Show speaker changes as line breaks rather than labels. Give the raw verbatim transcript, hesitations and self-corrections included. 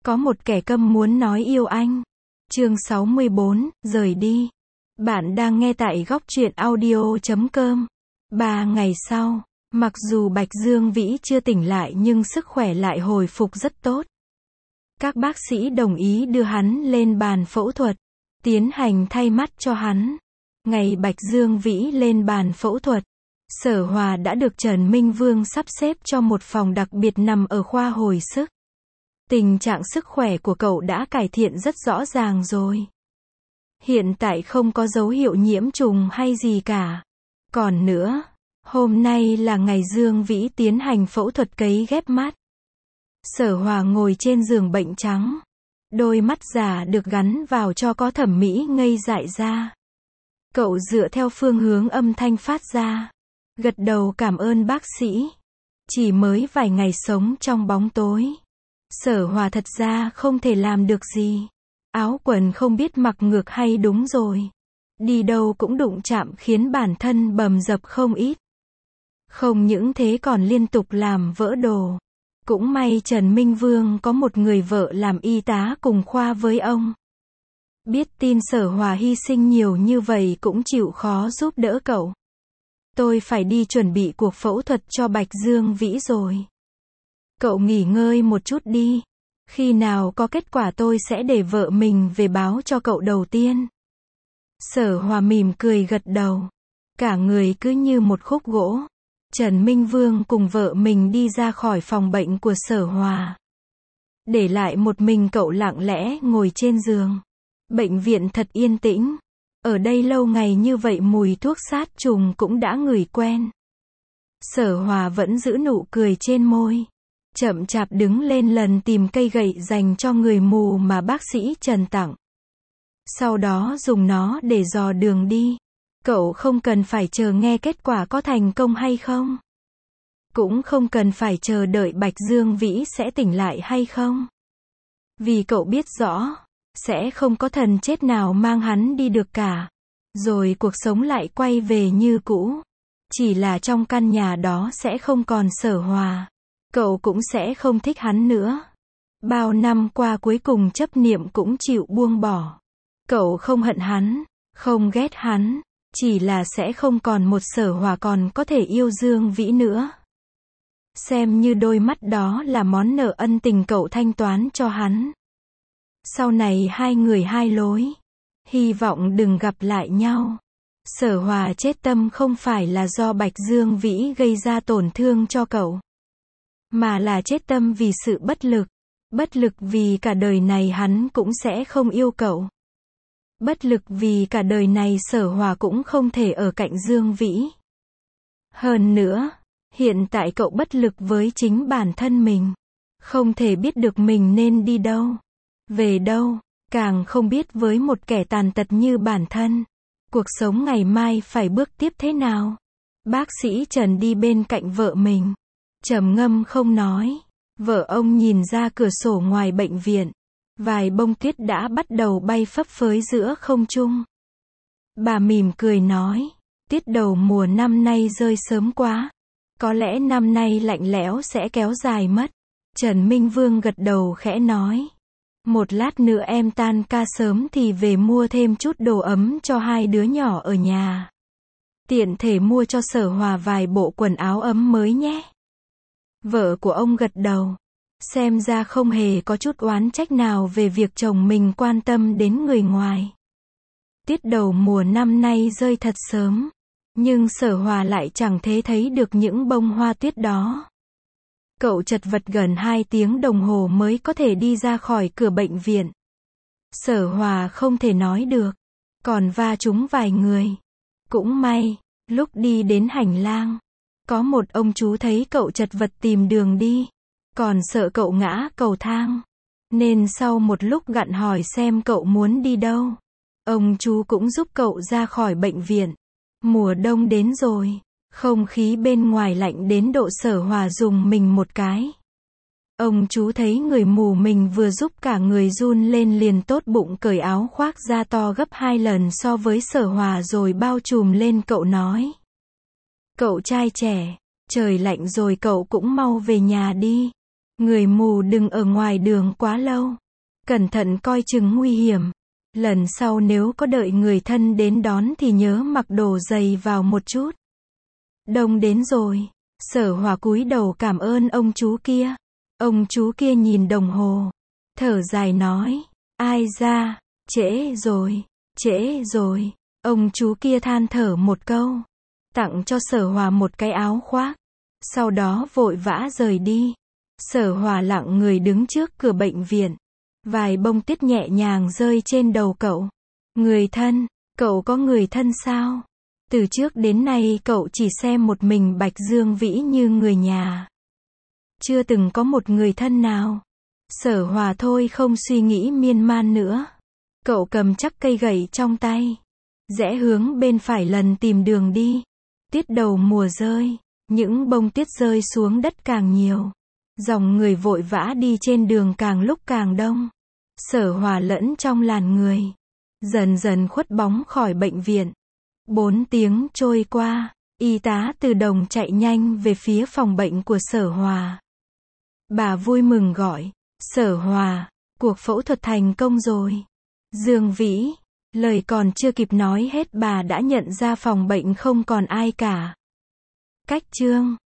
Có một kẻ câm muốn nói yêu anh. Chương sáu mươi bốn, rời đi. Bạn đang nghe tại góc truyện audio chấm com. Ba ngày sau, mặc dù Bạch Dương Vĩ chưa tỉnh lại nhưng sức khỏe lại hồi phục rất tốt. Các bác sĩ đồng ý đưa hắn lên bàn phẫu thuật, tiến hành thay mắt cho hắn. Ngày Bạch Dương Vĩ lên bàn phẫu thuật, Sở Hòa đã được Trần Minh Vương sắp xếp cho một phòng đặc biệt nằm ở khoa hồi sức. Tình trạng sức khỏe của cậu đã cải thiện rất rõ ràng rồi. Hiện tại không có dấu hiệu nhiễm trùng hay gì cả. Còn nữa, hôm nay là ngày Dương Vĩ tiến hành phẫu thuật cấy ghép mắt. Sở Hòa ngồi trên giường bệnh trắng. Đôi mắt giả được gắn vào cho có thẩm mỹ ngây dại ra. Cậu dựa theo phương hướng âm thanh phát ra. Gật đầu cảm ơn bác sĩ. Chỉ mới vài ngày sống trong bóng tối. Sở Hòa thật ra không thể làm được gì. Áo quần không biết mặc ngược hay đúng rồi. Đi đâu cũng đụng chạm khiến bản thân bầm dập không ít. Không những thế còn liên tục làm vỡ đồ. Cũng may Trần Minh Vương có một người vợ làm y tá cùng khoa với ông. Biết tin Sở Hòa hy sinh nhiều như vậy cũng chịu khó giúp đỡ cậu. Tôi phải đi chuẩn bị cuộc phẫu thuật cho Bạch Dương Vĩ rồi. Cậu nghỉ ngơi một chút đi. Khi nào có kết quả tôi sẽ để vợ mình về báo cho cậu đầu tiên. Sở Hòa mỉm cười gật đầu. Cả người cứ như một khúc gỗ. Trần Minh Vương cùng vợ mình đi ra khỏi phòng bệnh của Sở Hòa. Để lại một mình cậu lặng lẽ ngồi trên giường. Bệnh viện thật yên tĩnh. Ở đây lâu ngày như vậy mùi thuốc sát trùng cũng đã ngửi quen. Sở Hòa vẫn giữ nụ cười trên môi. Chậm chạp đứng lên lần tìm cây gậy dành cho người mù mà bác sĩ Trần tặng. Sau đó dùng nó để dò đường đi. Cậu không cần phải chờ nghe kết quả có thành công hay không. Cũng không cần phải chờ đợi Bạch Dương Vĩ sẽ tỉnh lại hay không. Vì cậu biết rõ, sẽ không có thần chết nào mang hắn đi được cả. Rồi cuộc sống lại quay về như cũ. Chỉ là trong căn nhà đó sẽ không còn Sở Hòa. Cậu cũng sẽ không thích hắn nữa. Bao năm qua cuối cùng chấp niệm cũng chịu buông bỏ. Cậu không hận hắn, không ghét hắn. Chỉ là sẽ không còn một Sở Hòa còn có thể yêu Dương Vĩ nữa. Xem như đôi mắt đó là món nợ ân tình cậu thanh toán cho hắn. Sau này hai người hai lối. Hy vọng đừng gặp lại nhau. Sở Hòa chết tâm không phải là do Bạch Dương Vĩ gây ra tổn thương cho cậu. Mà là chết tâm vì sự bất lực. Bất lực vì cả đời này hắn cũng sẽ không yêu cậu. Bất lực vì cả đời này Sở Hòa cũng không thể ở cạnh Dương Vĩ. Hơn nữa, hiện tại cậu bất lực với chính bản thân mình. Không thể biết được mình nên đi đâu, về đâu, càng không biết với một kẻ tàn tật như bản thân. Cuộc sống ngày mai phải bước tiếp thế nào? Bác sĩ Trần đi bên cạnh vợ mình. Trầm ngâm không nói. Vợ ông nhìn ra cửa sổ ngoài bệnh viện. Vài bông tuyết đã bắt đầu bay phấp phới giữa không trung. Bà mỉm cười nói, tuyết đầu mùa năm nay rơi sớm quá. Có lẽ năm nay lạnh lẽo sẽ kéo dài mất. Trần Minh Vương gật đầu khẽ nói. Một lát nữa em tan ca sớm thì về mua thêm chút đồ ấm cho hai đứa nhỏ ở nhà. Tiện thể mua cho Sở Hòa vài bộ quần áo ấm mới nhé. Vợ của ông gật đầu. Xem ra không hề có chút oán trách nào về việc chồng mình quan tâm đến người ngoài. Tuyết đầu mùa năm nay rơi thật sớm. Nhưng Sở Hòa lại chẳng thế thấy được những bông hoa tuyết đó. Cậu chật vật gần hai tiếng đồng hồ mới có thể đi ra khỏi cửa bệnh viện. Sở Hòa không thể nói được. Còn va trúng vài người. Cũng may, lúc đi đến hành lang. Có một ông chú thấy cậu chật vật tìm đường đi. Còn sợ cậu ngã cầu thang. Nên sau một lúc gặn hỏi xem cậu muốn đi đâu. Ông chú cũng giúp cậu ra khỏi bệnh viện. Mùa đông đến rồi. Không khí bên ngoài lạnh đến độ Sở Hòa dùng mình một cái. Ông chú thấy người mù mình vừa giúp cả người run lên liền tốt bụng cởi áo khoác ra to gấp hai lần so với Sở Hòa rồi bao trùm lên cậu nói. Cậu trai trẻ, trời lạnh rồi cậu cũng mau về nhà đi. Người mù đừng ở ngoài đường quá lâu. Cẩn thận coi chừng nguy hiểm. Lần sau nếu có đợi người thân đến đón thì nhớ mặc đồ dày vào một chút. Đông đến rồi. Sở Hòa cúi đầu cảm ơn ông chú kia. Ông chú kia nhìn đồng hồ. Thở dài nói. Ai ra, trễ rồi, trễ rồi. Ông chú kia than thở một câu. Tặng cho Sở Hòa một cái áo khoác. Sau đó vội vã rời đi. Sở Hòa lặng người đứng trước cửa bệnh viện. Vài bông tuyết nhẹ nhàng rơi trên đầu cậu. Người thân, cậu có người thân sao? Từ trước đến nay cậu chỉ xem một mình Bạch Dương Vĩ như người nhà. Chưa từng có một người thân nào. Sở Hòa thôi không suy nghĩ miên man nữa. Cậu cầm chắc cây gậy trong tay. Rẽ hướng bên phải lần tìm đường đi. Tuyết đầu mùa rơi. Những bông tuyết rơi xuống đất càng nhiều. Dòng người vội vã đi trên đường càng lúc càng đông. Sở Hòa lẫn trong làn người. Dần dần khuất bóng khỏi bệnh viện. Bốn tiếng trôi qua. Y tá Từ Đồng chạy nhanh về phía phòng bệnh của Sở Hòa. Bà vui mừng gọi. Sở Hòa, cuộc phẫu thuật thành công rồi. Dương Vĩ. Lời còn chưa kịp nói hết bà đã nhận ra phòng bệnh không còn ai cả. Cách chương